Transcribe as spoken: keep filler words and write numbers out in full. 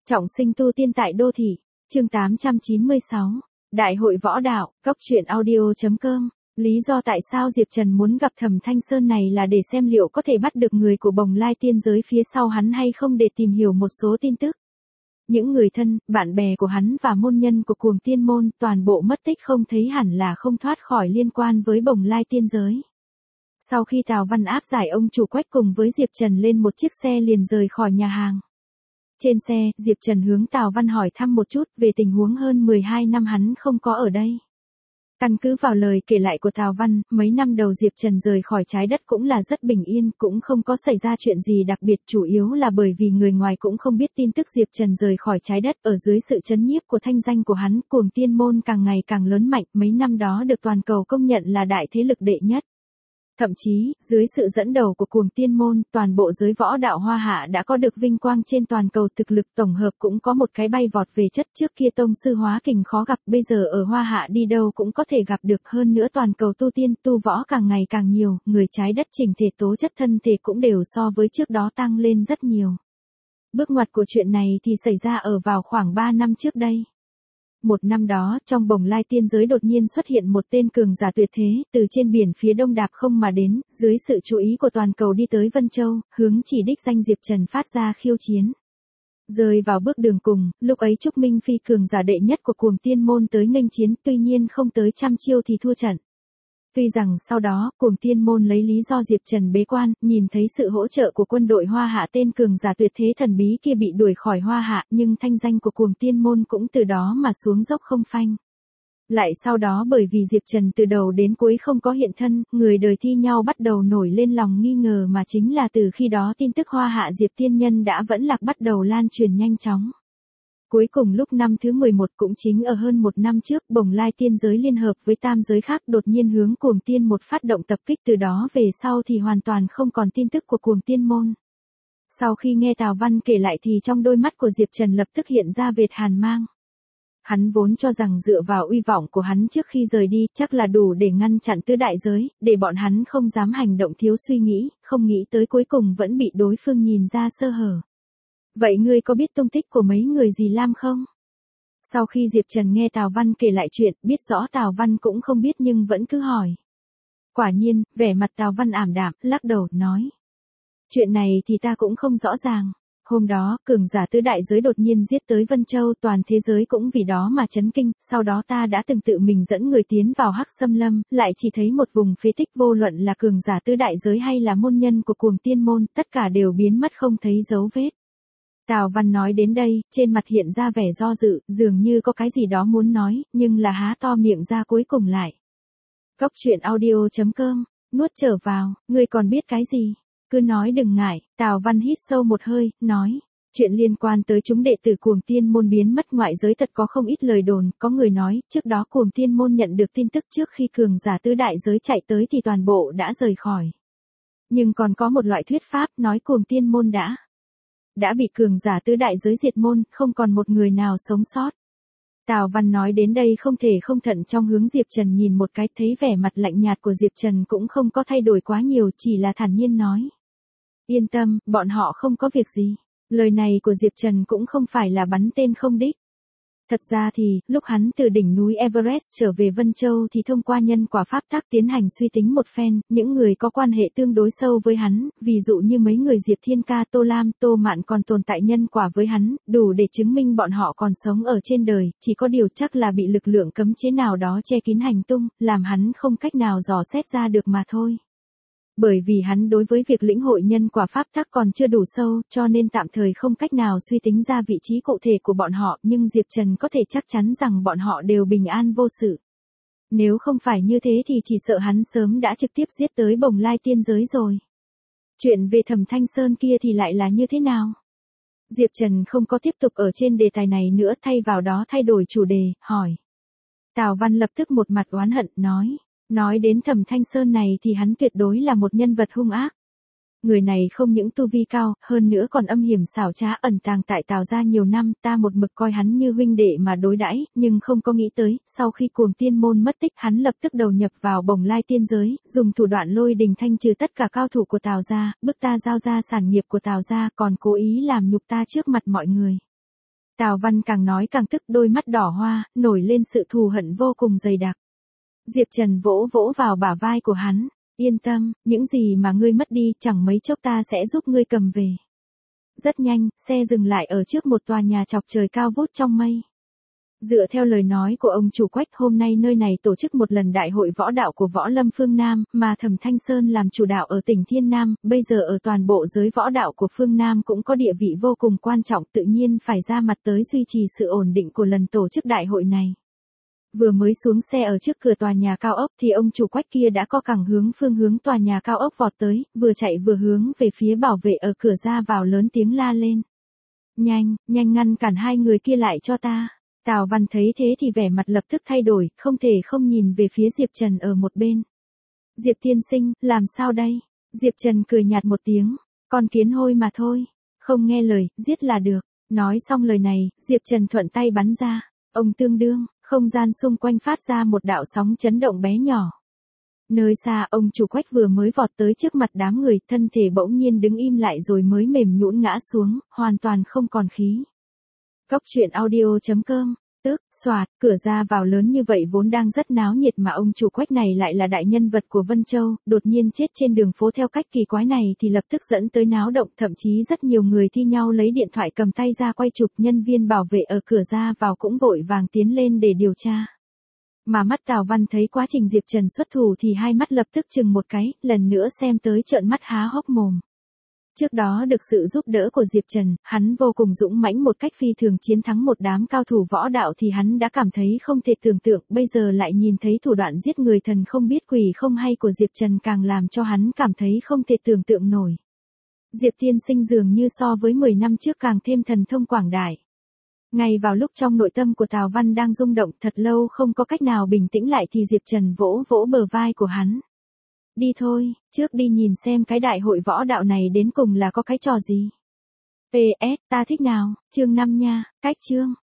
Trọng sinh tu tiên tại đô thị, chương tám trăm chín mươi sáu, Đại hội võ đạo, cốc truyện audio.com. Lý do tại sao Diệp Trần muốn gặp Thẩm Thanh Sơn này là để xem liệu có thể bắt được người của Bồng Lai tiên giới phía sau hắn hay không, để tìm hiểu một số tin tức. Những người thân, bạn bè của hắn và môn nhân của Cuồng Tiên môn toàn bộ mất tích, không thấy, hẳn là không thoát khỏi liên quan với Bồng Lai tiên giới. Sau khi Tào Văn áp giải ông chủ Quách cùng với Diệp Trần lên một chiếc xe liền rời khỏi nhà hàng. Trên xe, Diệp Trần hướng Tào Văn hỏi thăm một chút về tình huống hơn mười hai năm hắn không có ở đây. Căn cứ vào lời kể lại của Tào Văn, mấy năm đầu Diệp Trần rời khỏi trái đất cũng là rất bình yên, cũng không có xảy ra chuyện gì đặc biệt, chủ yếu là bởi vì người ngoài cũng không biết tin tức Diệp Trần rời khỏi trái đất. Ở dưới sự trấn nhiếp của thanh danh của hắn, Cuồng Tiên môn càng ngày càng lớn mạnh, mấy năm đó được toàn cầu công nhận là đại thế lực đệ nhất. Thậm chí, dưới sự dẫn đầu của Cuồng Tiên môn, toàn bộ giới võ đạo Hoa Hạ đã có được vinh quang trên toàn cầu, thực lực tổng hợp cũng có một cái bay vọt về chất. Trước kia tông sư hóa kình khó gặp, bây giờ ở Hoa Hạ đi đâu cũng có thể gặp được. Hơn nữa toàn cầu tu tiên, tu võ càng ngày càng nhiều, người trái đất chỉnh thể tố chất thân thể cũng đều so với trước đó tăng lên rất nhiều. Bước ngoặt của chuyện này thì xảy ra ở vào khoảng ba năm trước đây. Một năm đó, trong Bồng Lai tiên giới đột nhiên xuất hiện một tên cường giả tuyệt thế, từ trên biển phía đông đạp không mà đến, dưới sự chú ý của toàn cầu đi tới Vân Châu, hướng chỉ đích danh Diệp Trần phát ra khiêu chiến. Rơi vào bước đường cùng, lúc ấy Trúc Minh Phi cường giả đệ nhất của Cuồng Tiên môn tới nghênh chiến, tuy nhiên không tới trăm chiêu thì thua trận. Tuy rằng sau đó, Cuồng Tiên môn lấy lý do Diệp Trần bế quan, nhìn thấy sự hỗ trợ của quân đội Hoa Hạ, tên cường giả tuyệt thế thần bí kia bị đuổi khỏi Hoa Hạ, nhưng thanh danh của Cuồng Tiên môn cũng từ đó mà xuống dốc không phanh. Lại sau đó bởi vì Diệp Trần từ đầu đến cuối không có hiện thân, người đời thi nhau bắt đầu nổi lên lòng nghi ngờ, mà chính là từ khi đó tin tức Hoa Hạ Diệp tiên nhân đã vẫn lạc bắt đầu lan truyền nhanh chóng. Cuối cùng lúc năm thứ mười một, cũng chính ở hơn một năm trước, Bồng Lai tiên giới liên hợp với tam giới khác đột nhiên hướng Cuồng Tiên một phát động tập kích, từ đó về sau thì hoàn toàn không còn tin tức của Cuồng Tiên môn. Sau khi nghe Tào Văn kể lại thì trong đôi mắt của Diệp Trần lập tức hiện ra vệt hàn mang. Hắn vốn cho rằng dựa vào uy vọng của hắn trước khi rời đi, chắc là đủ để ngăn chặn tứ đại giới, để bọn hắn không dám hành động thiếu suy nghĩ, không nghĩ tới cuối cùng vẫn bị đối phương nhìn ra sơ hở. Vậy ngươi có biết tung tích của mấy người Dì Lam không? Sau khi Diệp Trần nghe Tào Văn kể lại chuyện, biết rõ Tào Văn cũng không biết nhưng vẫn cứ hỏi. Quả nhiên, vẻ mặt Tào Văn ảm đạm, lắc đầu, nói. Chuyện này thì ta cũng không rõ ràng. Hôm đó, cường giả tứ đại giới đột nhiên giết tới Vân Châu, toàn thế giới cũng vì đó mà chấn kinh, sau đó ta đã từng tự mình dẫn người tiến vào Hắc Xâm Lâm, lại chỉ thấy một vùng phế tích, vô luận là cường giả tứ đại giới hay là môn nhân của Cuồng Tiên môn, tất cả đều biến mất không thấy dấu vết. Tào Văn nói đến đây, trên mặt hiện ra vẻ do dự, dường như có cái gì đó muốn nói, nhưng là há to miệng ra cuối cùng lại. Cốc truyện audio.com, nuốt trở vào, ngươi còn biết cái gì? Cứ nói đừng ngại. Tào Văn hít sâu một hơi, nói. Chuyện liên quan tới chúng đệ tử Cuồng Tiên môn biến mất ngoại giới thật có không ít lời đồn, có người nói, trước đó Cuồng Tiên môn nhận được tin tức trước khi cường giả tứ đại giới chạy tới thì toàn bộ đã rời khỏi. Nhưng còn có một loại thuyết pháp nói Cuồng Tiên môn đã đã bị cường giả tứ đại giới diệt môn, không còn một người nào sống sót. Tào Văn nói đến đây không thể không thận trong hướng Diệp Trần nhìn một cái, thấy vẻ mặt lạnh nhạt của Diệp Trần cũng không có thay đổi quá nhiều, chỉ là thản nhiên nói. Yên tâm, bọn họ không có việc gì. Lời này của Diệp Trần cũng không phải là bắn tên không đích. Thật ra thì, lúc hắn từ đỉnh núi Everest trở về Vân Châu thì thông qua nhân quả pháp tắc tiến hành suy tính một phen, những người có quan hệ tương đối sâu với hắn, ví dụ như mấy người Diệp Thiên Ca, Tô Lam, Tô Mạn còn tồn tại nhân quả với hắn, đủ để chứng minh bọn họ còn sống ở trên đời, chỉ có điều chắc là bị lực lượng cấm chế nào đó che kín hành tung, làm hắn không cách nào dò xét ra được mà thôi. Bởi vì hắn đối với việc lĩnh hội nhân quả pháp tắc còn chưa đủ sâu, cho nên tạm thời không cách nào suy tính ra vị trí cụ thể của bọn họ, nhưng Diệp Trần có thể chắc chắn rằng bọn họ đều bình an vô sự. Nếu không phải như thế thì chỉ sợ hắn sớm đã trực tiếp giết tới Bồng Lai tiên giới rồi. Chuyện về Thẩm Thanh Sơn kia thì lại là như thế nào? Diệp Trần không có tiếp tục ở trên đề tài này nữa, thay vào đó thay đổi chủ đề, hỏi. Tào Văn lập tức một mặt oán hận, nói. Nói đến Thẩm Thanh Sơn này thì hắn tuyệt đối là một nhân vật hung ác. Người này không những tu vi cao, hơn nữa còn âm hiểm xảo trá, ẩn tàng tại Tào gia nhiều năm, ta một mực coi hắn như huynh đệ mà đối đãi, nhưng không có nghĩ tới, sau khi Cuồng Tiên môn mất tích, hắn lập tức đầu nhập vào Bồng Lai tiên giới, dùng thủ đoạn lôi đình thanh trừ tất cả cao thủ của Tào gia, bức ta giao ra sản nghiệp của Tào gia, còn cố ý làm nhục ta trước mặt mọi người. Tào Văn càng nói càng tức, đôi mắt đỏ hoa, nổi lên sự thù hận vô cùng dày đặc. Diệp Trần vỗ vỗ vào bả vai của hắn, yên tâm, những gì mà ngươi mất đi chẳng mấy chốc ta sẽ giúp ngươi cầm về. Rất nhanh, xe dừng lại ở trước một tòa nhà chọc trời cao vút trong mây. Dựa theo lời nói của ông chủ Quách, hôm nay nơi này tổ chức một lần đại hội võ đạo của võ lâm phương Nam, mà Thẩm Thanh Sơn làm chủ đạo ở tỉnh Thiên Nam, bây giờ ở toàn bộ giới võ đạo của phương Nam cũng có địa vị vô cùng quan trọng, tự nhiên phải ra mặt tới duy trì sự ổn định của lần tổ chức đại hội này. Vừa mới xuống xe ở trước cửa tòa nhà cao ốc thì ông chủ Quách kia đã co cẳng hướng phương hướng tòa nhà cao ốc vọt tới, vừa chạy vừa hướng về phía bảo vệ ở cửa ra vào lớn tiếng la lên. Nhanh, nhanh ngăn cản hai người kia lại cho ta. Tào Văn thấy thế thì vẻ mặt lập tức thay đổi, không thể không nhìn về phía Diệp Trần ở một bên. Diệp tiên sinh, làm sao đây? Diệp Trần cười nhạt một tiếng, con kiến hôi mà thôi, không nghe lời, giết là được. Nói xong lời này, Diệp Trần thuận tay bắn ra, ông tương đương, không gian xung quanh phát ra một đạo sóng chấn động bé nhỏ. Nơi xa, ông chủ Quách vừa mới vọt tới trước mặt đám người, thân thể bỗng nhiên đứng im lại rồi mới mềm nhũn ngã xuống, hoàn toàn không còn khí. Cốc truyện audio chấm com, tức, xoạt, cửa ra vào lớn như vậy vốn đang rất náo nhiệt mà ông chủ Quách này lại là đại nhân vật của Vân Châu, đột nhiên chết trên đường phố theo cách kỳ quái này thì lập tức dẫn tới náo động, thậm chí rất nhiều người thi nhau lấy điện thoại cầm tay ra quay chụp, nhân viên bảo vệ ở cửa ra vào cũng vội vàng tiến lên để điều tra. Mà mắt Tào Văn thấy quá trình Diệp Trần xuất thủ thì hai mắt lập tức chừng một cái, lần nữa xem tới trợn mắt há hốc mồm. Trước đó được sự giúp đỡ của Diệp Trần, hắn vô cùng dũng mãnh một cách phi thường chiến thắng một đám cao thủ võ đạo thì hắn đã cảm thấy không thể tưởng tượng, bây giờ lại nhìn thấy thủ đoạn giết người thần không biết quỷ không hay của Diệp Trần càng làm cho hắn cảm thấy không thể tưởng tượng nổi. Diệp tiên sinh dường như so với mười năm trước càng thêm thần thông quảng đại. Ngay vào lúc trong nội tâm của Tào Văn đang rung động thật lâu không có cách nào bình tĩnh lại thì Diệp Trần vỗ vỗ bờ vai của hắn. Đi thôi, trước đi nhìn xem cái đại hội võ đạo này đến cùng là có cái trò gì. pê ét, ta thích nào, chương năm nha, cách chương.